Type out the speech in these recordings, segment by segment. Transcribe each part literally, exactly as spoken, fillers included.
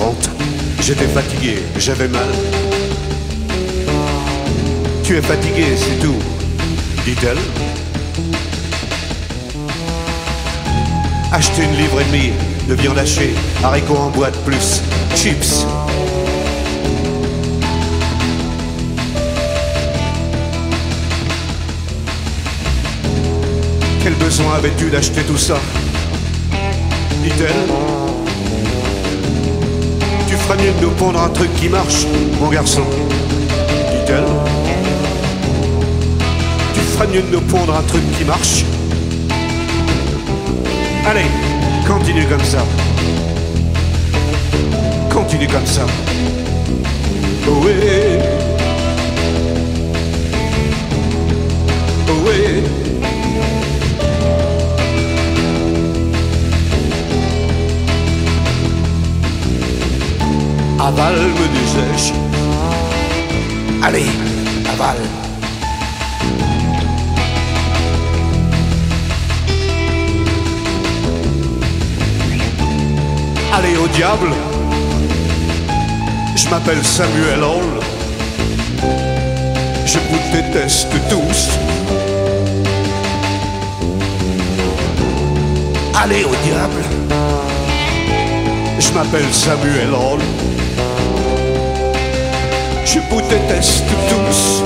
souffrante. J'étais fatigué, j'avais mal. Tu es fatigué, c'est tout, dit-elle. Acheter une livre et demie de viande hachée, haricots en boîte plus chips. Quel besoin avais-tu d'acheter tout ça, dit-elle. Tu ferais mieux de nous pondre un truc qui marche, mon garçon, dit-elle. Tu ferais mieux de nous pondre un truc qui marche. Allez, continue comme ça. Continue comme ça. Oui. Oui. Avale, me disais-je. Allez, avale. Allez au diable. Je m'appelle Samuel Hall. Je vous déteste tous. Allez au diable. Je m'appelle Samuel Hall. Je vous déteste tous.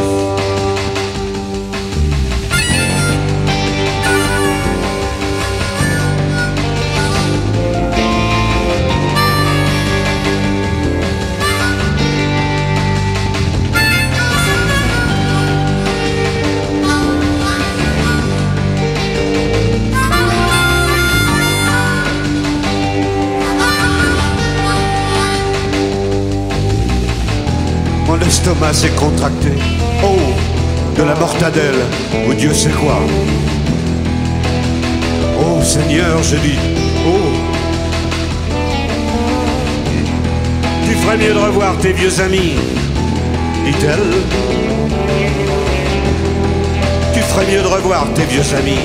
Mon estomac s'est contracté. Oh, de la mortadelle, ou Dieu sait quoi. Oh Seigneur, je dis, oh. Tu ferais mieux de revoir tes vieux amis, dit-elle. Tu ferais mieux de revoir tes vieux amis.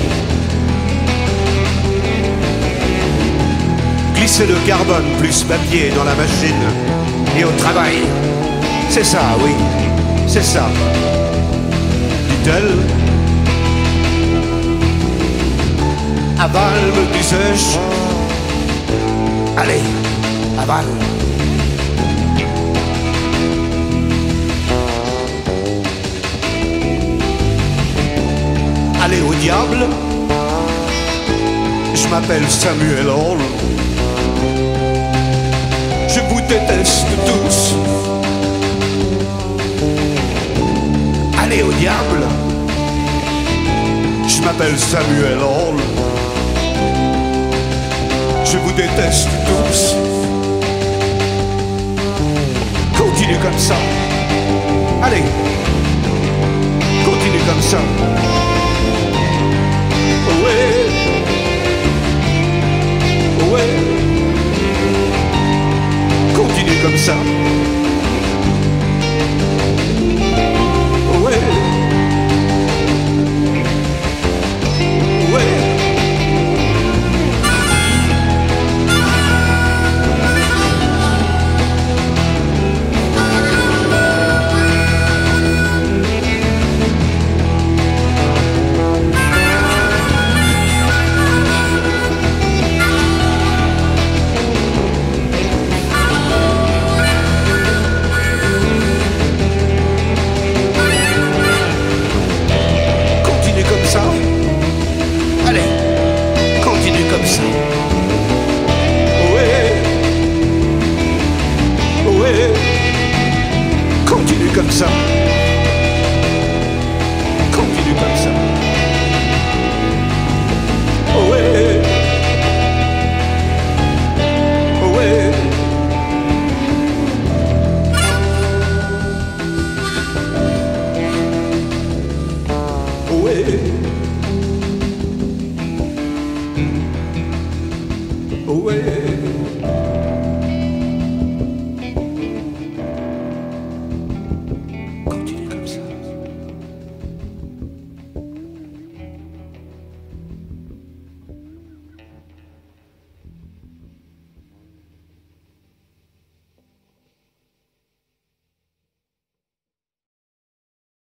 Glisser le carbone plus papier dans la machine et au travail. C'est ça, oui, c'est ça, dit-elle. Avale, me disais-je. Allez, avale. Allez au diable. Je m'appelle Samuel Hall. Je vous déteste tous. Allez au diable. Je m'appelle Samuel Hall. Je vous déteste tous. Continue comme ça. Allez. Continue comme ça. Ouais. Ouais. Continue comme ça. Ouais. Ouais. Allez, continue comme ça. Ouais. Ouais. Continue comme ça. Continue comme ça. Ouais. Ouais. Ouais. Away.